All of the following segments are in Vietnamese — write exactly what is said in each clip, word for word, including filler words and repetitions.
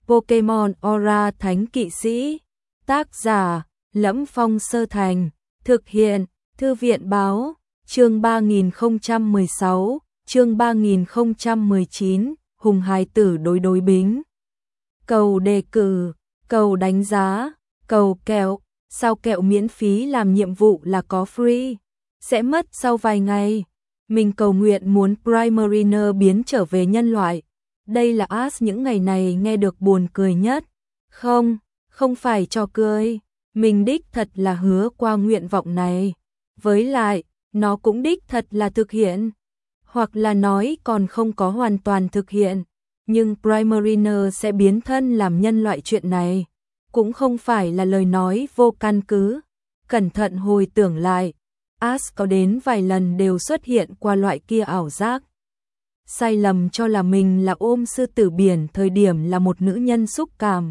Pokemon Aura Thánh Kỵ Sĩ. Tác giả: Lẫm Phong Sơ Thành. Thực hiện: Thư viện báo. Chương ba nghìn không trăm mười sáu, chương ba nghìn không trăm mười chín, Hùng Hài Tử đối đối bính. Cầu đề cử, cầu đánh giá, cầu kẹo, sao kẹo miễn phí làm nhiệm vụ là có free, sẽ mất sau vài ngày. Mình cầu nguyện muốn Primarina biến trở về nhân loại. Đây là Ash những ngày này nghe được buồn cười nhất. Không, không phải trò cười. Mình đích thật là hứa qua nguyện vọng này. Với lại, nó cũng đích thật là thực hiện. Hoặc là nói còn không có hoàn toàn thực hiện. Nhưng Primarina sẽ biến thân làm nhân loại chuyện này. Cũng không phải là lời nói vô căn cứ. Cẩn thận hồi tưởng lại. Ash có đến vài lần đều xuất hiện qua loại kia ảo giác. Sai lầm cho là mình là ôm sư tử biển thời điểm là một nữ nhân xúc cảm.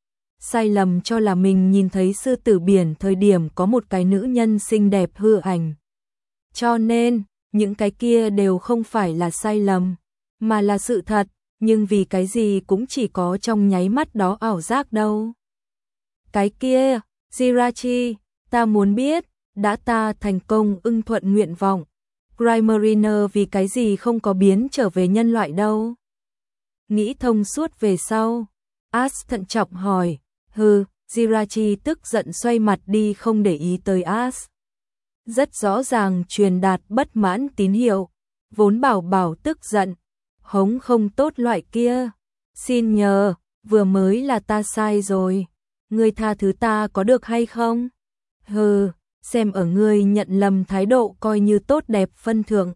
Sai lầm cho là mình nhìn thấy sư tử biển thời điểm có một cái nữ nhân xinh đẹp hư ảnh. Cho nên, những cái kia đều không phải là sai lầm, mà là sự thật, nhưng vì cái gì cũng chỉ có trong nháy mắt đó ảo giác đâu. Cái kia, Jirachi, ta muốn biết, đã ta thành công ưng thuận nguyện vọng, Primarina vì cái gì không có biến trở về nhân loại đâu. Nghĩ thông suốt về sau, Ash thận trọng hỏi, hừ, Jirachi tức giận xoay mặt đi không để ý tới Ash. Rất rõ ràng truyền đạt bất mãn tín hiệu, vốn bảo bảo tức giận, hống không tốt loại kia. Xin nhờ, vừa mới là ta sai rồi, ngươi tha thứ ta có được hay không? Hừ, xem ở ngươi nhận lầm thái độ coi như tốt đẹp phân thượng.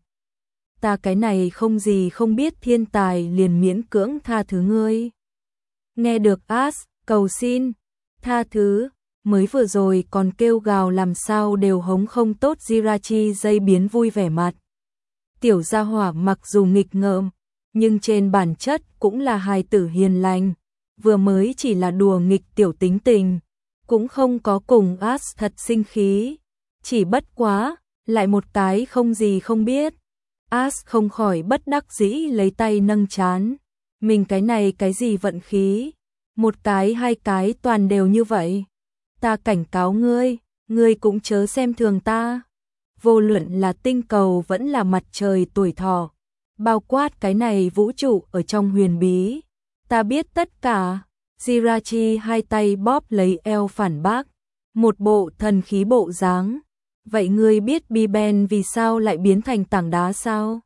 Ta cái này không gì không biết thiên tài liền miễn cưỡng tha thứ ngươi. Nghe được Ash cầu xin, tha thứ, mới vừa rồi còn kêu gào làm sao đều hống không tốt Jirachi dây biến vui vẻ mặt. Tiểu gia hỏa mặc dù nghịch ngợm, nhưng trên bản chất cũng là hài tử hiền lành, vừa mới chỉ là đùa nghịch tiểu tính tình, cũng không có cùng Ash thật sinh khí, chỉ bất quá, lại một cái không gì không biết. Ash không khỏi bất đắc dĩ lấy tay nâng trán, mình cái này cái gì vận khí, một cái hai cái toàn đều như vậy. Ta cảnh cáo ngươi, ngươi cũng chớ xem thường ta. Vô luận là tinh cầu vẫn là mặt trời tuổi thọ, bao quát cái này vũ trụ ở trong huyền bí. Ta biết tất cả. Jirachi hai tay bóp lấy eo phản bác, một bộ thần khí bộ dáng. Vậy ngươi biết Biben vì sao lại biến thành tảng đá sao?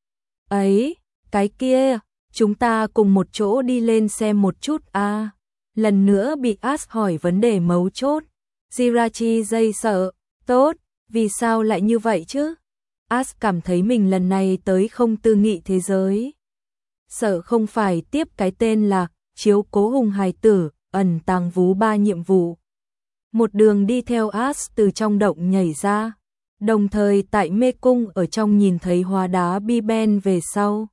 Ấy, cái kia, chúng ta cùng một chỗ đi lên xem một chút a. À. Lần nữa bị Ash hỏi vấn đề mấu chốt. Jirachi dây sợ, tốt, vì sao lại như vậy chứ? Ash cảm thấy mình lần này tới không tư nghị thế giới. Sợ không phải tiếp cái tên là chiếu cố hùng hài tử, ẩn tàng vú ba nhiệm vụ. Một đường đi theo Ash từ trong động nhảy ra, đồng thời tại mê cung ở trong nhìn thấy hóa đá Biben về sau.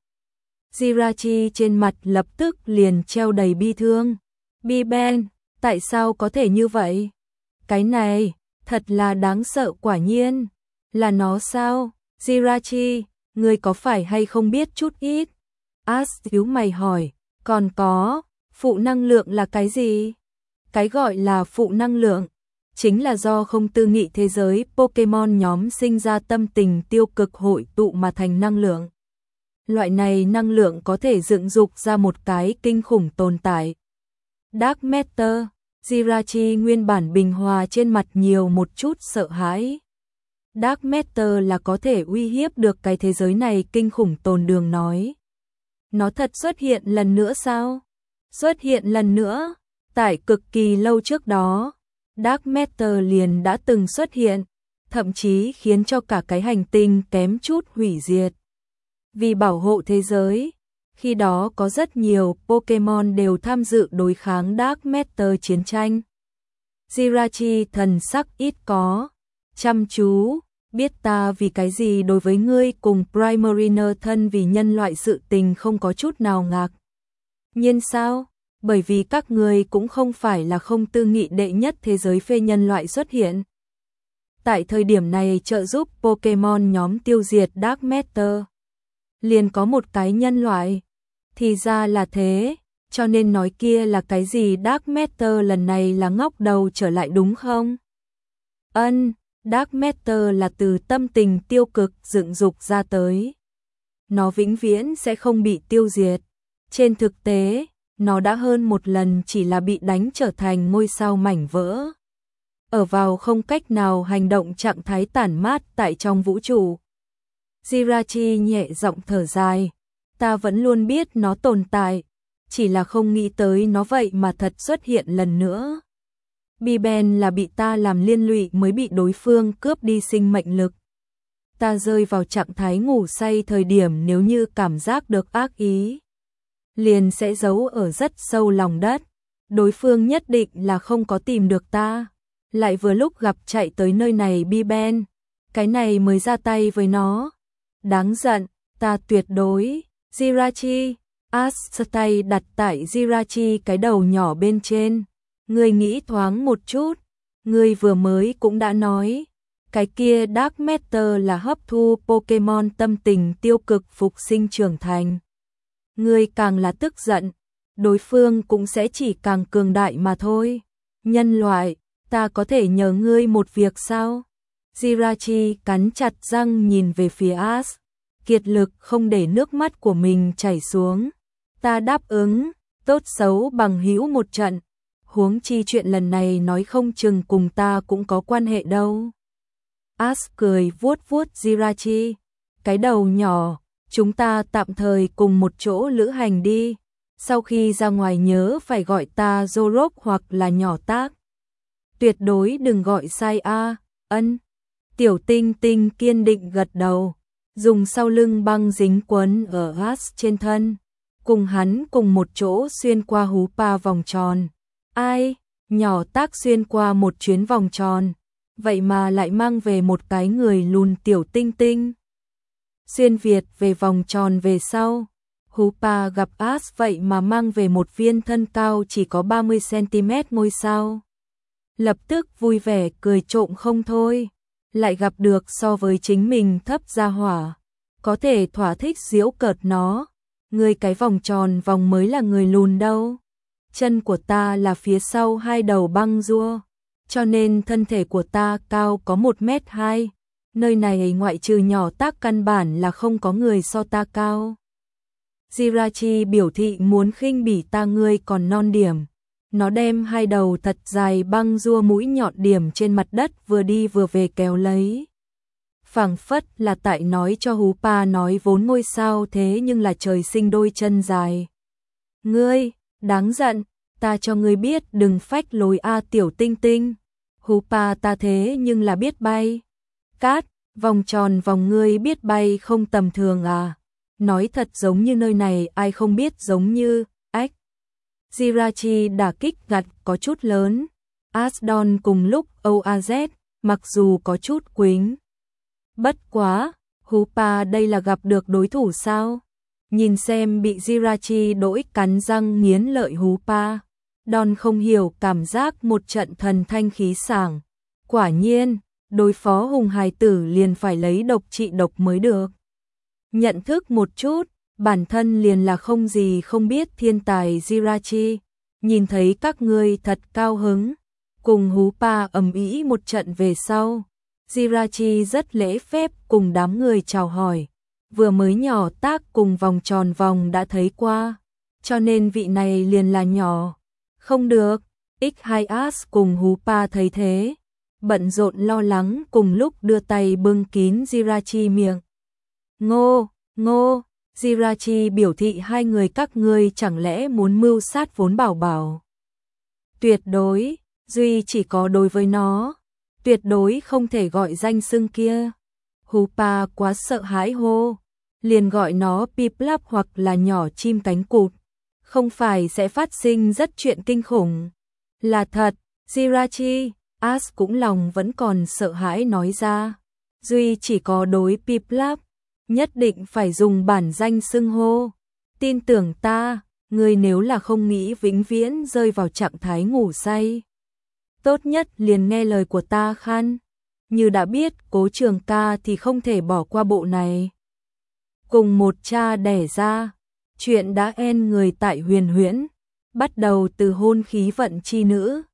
Jirachi trên mặt lập tức liền treo đầy bi thương. Biben, tại sao có thể như vậy? Cái này, thật là đáng sợ quả nhiên. Là nó sao? Jirachi, ngươi có phải hay không biết chút ít? Ash nhíu mày hỏi, còn có, phụ năng lượng là cái gì? Cái gọi là phụ năng lượng, chính là do không tư nghị thế giới Pokemon nhóm sinh ra tâm tình tiêu cực hội tụ mà thành năng lượng. Loại này năng lượng có thể dựng dục ra một cái kinh khủng tồn tại. Dark Matter, Jirachi nguyên bản bình hòa trên mặt nhiều một chút sợ hãi. Dark Matter là có thể uy hiếp được cái thế giới này kinh khủng tồn đường nói. Nó thật xuất hiện lần nữa sao? Xuất hiện lần nữa, tại cực kỳ lâu trước đó, Dark Matter liền đã từng xuất hiện, thậm chí khiến cho cả cái hành tinh kém chút hủy diệt. Vì bảo hộ thế giới, khi đó có rất nhiều Pokemon đều tham dự đối kháng Dark Matter chiến tranh. Jirachi thần sắc ít có, chăm chú, biết ta vì cái gì đối với ngươi cùng Primarina thân vì nhân loại sự tình không có chút nào ngạc nhiên sao? Bởi vì các ngươi cũng không phải là không tư nghị đệ nhất thế giới phê nhân loại xuất hiện. Tại thời điểm này trợ giúp Pokemon nhóm tiêu diệt Dark Matter. Liền có một cái nhân loại. Thì ra là thế, cho nên nói kia là cái gì Dark Matter lần này là ngóc đầu trở lại đúng không? Ân, Dark Matter là từ tâm tình tiêu cực dựng dục ra tới. Nó vĩnh viễn sẽ không bị tiêu diệt. Trên thực tế, nó đã hơn một lần chỉ là bị đánh trở thành ngôi sao mảnh vỡ. Ở vào không cách nào hành động trạng thái tản mát tại trong vũ trụ. Jirachi nhẹ giọng thở dài. Ta vẫn luôn biết nó tồn tại, chỉ là không nghĩ tới nó vậy mà thật xuất hiện lần nữa. Biben là bị ta làm liên lụy mới bị đối phương cướp đi sinh mệnh lực. Ta rơi vào trạng thái ngủ say thời điểm nếu như cảm giác được ác ý, liền sẽ giấu ở rất sâu lòng đất. Đối phương nhất định là không có tìm được ta. Lại vừa lúc gặp chạy tới nơi này Biben, cái này mới ra tay với nó. Đáng giận, ta tuyệt đối. Jirachi, Ash tay đặt tại Jirachi cái đầu nhỏ bên trên. Ngươi nghĩ thoáng một chút, ngươi vừa mới cũng đã nói, cái kia Dark Matter là hấp thu Pokemon tâm tình tiêu cực phục sinh trưởng thành. Ngươi càng là tức giận, đối phương cũng sẽ chỉ càng cường đại mà thôi. Nhân loại, ta có thể nhờ ngươi một việc sao? Jirachi cắn chặt răng nhìn về phía Ash, kiệt lực không để nước mắt của mình chảy xuống. Ta đáp ứng, tốt xấu bằng hữu một trận. Huống chi chuyện lần này nói không chừng cùng ta cũng có quan hệ đâu. Ash cười vuốt vuốt Jirachi, cái đầu nhỏ, chúng ta tạm thời cùng một chỗ lữ hành đi. Sau khi ra ngoài nhớ phải gọi ta Zorok hoặc là nhỏ tác. Tuyệt đối đừng gọi sai a. Ân. Tiểu Tinh Tinh kiên định gật đầu, dùng sau lưng băng dính quấn ở Ash trên thân, cùng hắn cùng một chỗ xuyên qua hú pa vòng tròn. Ai, nhỏ tác xuyên qua một chuyến vòng tròn, vậy mà lại mang về một cái người lùn Tiểu Tinh Tinh. Xuyên Việt về vòng tròn về sau, hú pa gặp Ash vậy mà mang về một viên thân cao chỉ có ba mươi xăng-ti-mét ngôi sao. Lập tức vui vẻ cười trộm không thôi, lại gặp được so với chính mình thấp gia hỏa, có thể thỏa thích giễu cợt nó. Người cái vòng tròn vòng mới là người lùn đâu. Chân của ta là phía sau hai đầu băng rua, cho nên thân thể của ta cao có một mét hai. Nơi này ngoại trừ nhỏ tác căn bản là không có người so ta cao. Jirachi biểu thị muốn khinh bỉ ta ngươi còn non điểm. Nó đem hai đầu thật dài băng rua mũi nhọn điểm trên mặt đất vừa đi vừa về kéo lấy. Phảng phất là tại nói cho hú pa nói vốn ngôi sao thế nhưng là trời sinh đôi chân dài. Ngươi, đáng giận, ta cho ngươi biết đừng phách lối a Tiểu Tinh Tinh. Hú pa ta thế nhưng là biết bay. Cát, vòng tròn vòng ngươi biết bay không tầm thường à. Nói thật giống như nơi này ai không biết giống như, ách. Jirachi đả kích gặt có chút lớn. Ashdon cùng lúc o a zét, mặc dù có chút quính. Bất quá, hú pa đây là gặp được đối thủ sao? Nhìn xem bị Jirachi đỗi cắn răng nghiến lợi hú pa. Don không hiểu cảm giác một trận thần thanh khí sảng. Quả nhiên, đối phó hùng hài tử liền phải lấy độc trị độc mới được. Nhận thức một chút, bản thân liền là không gì không biết thiên tài Jirachi. Nhìn thấy các ngươi thật cao hứng. Cùng hú pa ầm ĩ một trận về sau. Jirachi rất lễ phép cùng đám người chào hỏi. Vừa mới nhỏ tác cùng vòng tròn vòng đã thấy qua. Cho nên vị này liền là nhỏ. Không được, ích hai Ash cùng hú pa thấy thế. Bận rộn lo lắng cùng lúc đưa tay bưng kín Jirachi miệng. Ngô, ngô, Jirachi biểu thị hai người các ngươi chẳng lẽ muốn mưu sát vốn bảo bảo. Tuyệt đối, duy chỉ có đối với nó. Tuyệt đối không thể gọi danh xưng kia. Hú pa quá sợ hãi hô. Liền gọi nó Piplap hoặc là nhỏ chim cánh cụt. Không phải sẽ phát sinh rất chuyện kinh khủng. Là thật, Jirachi, Ash cũng lòng vẫn còn sợ hãi nói ra. Duy chỉ có đối Piplap, nhất định phải dùng bản danh xưng hô. Tin tưởng ta, ngươi nếu là không nghĩ vĩnh viễn rơi vào trạng thái ngủ say. Tốt nhất liền nghe lời của ta khăn. Như đã biết Cố Trường ca thì không thể bỏ qua bộ này. Cùng một cha đẻ ra, chuyện đã en người tại huyền huyễn. bắt đầu từ hôn khí vận chi nữ,